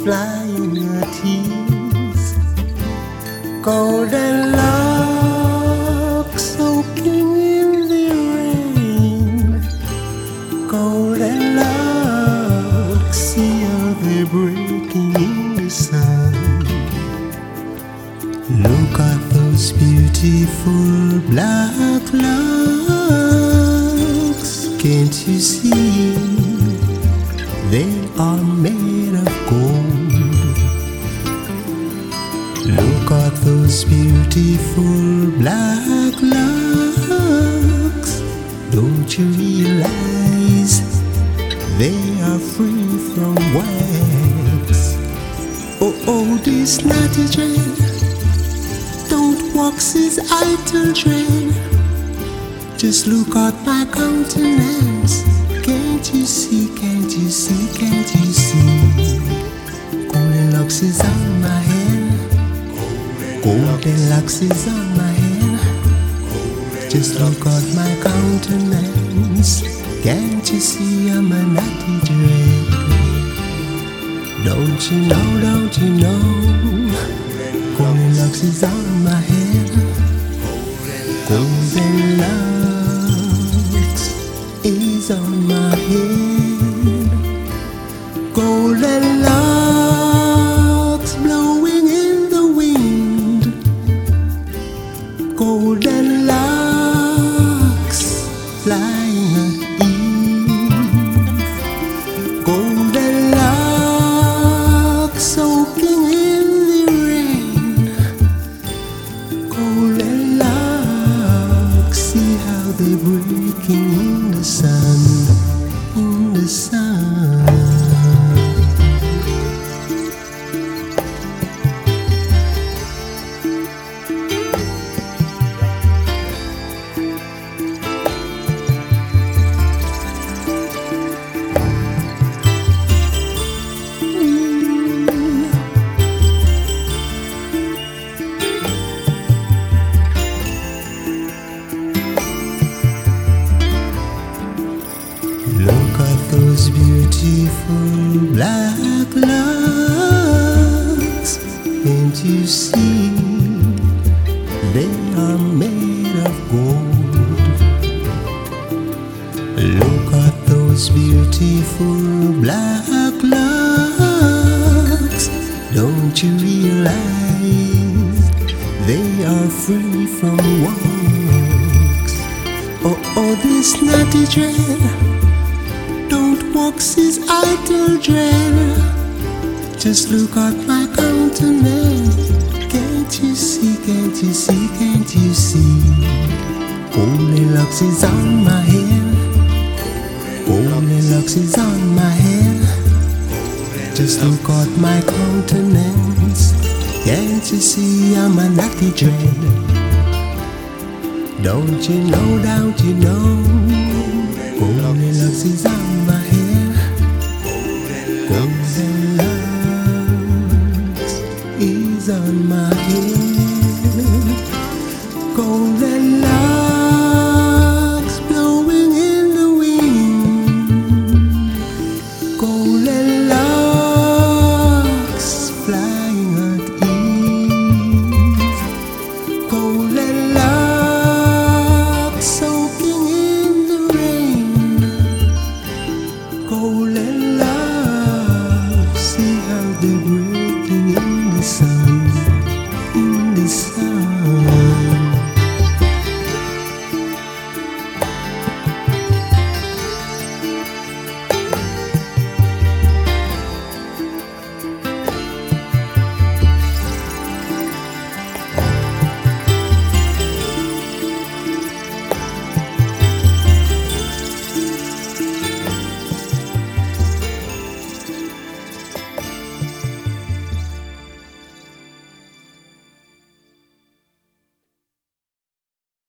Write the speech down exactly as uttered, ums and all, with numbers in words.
flying her tears, golden locks soaking in the rain, golden locks, see how they're breaking in the sun. Look at those beautiful black locks, can't you see? They are made of gold. Look at those beautiful black locks. Don't you realize they are free from wax? Oh, oh, this naughty dread, don't wax his idle dread. Just look at my countenance. Can't you see, can't you see, can't you see? Golden locks is on my head, golden locks is on my head. Just look at my countenance. Can't you see I'm a naughty dread? Don't you know, don't you know? Golden locks is on my head, golden locks is on my head, golden locks blowing in the wind, golden locks flying at eve, golden locks soaking in the rain, golden locks, see how they're breaking in the sun, in the sun. Look at those beautiful black locks. Can't you see? They are made of gold. Look at those beautiful black locks. Don't you realize they are free from wax? Oh, oh, this naughty dread, don't wax his idle dread. Just look at my countenance. Can't you see, can't you see, can't you see? Golden locks is on my head, golden locks is on my head. Just look at my countenance. Can't you see I'm a naughty dread? Don't you know, don't you know? Golden locks is on my head, golden locks is on my head, golden locks blowing in the wind, golden locks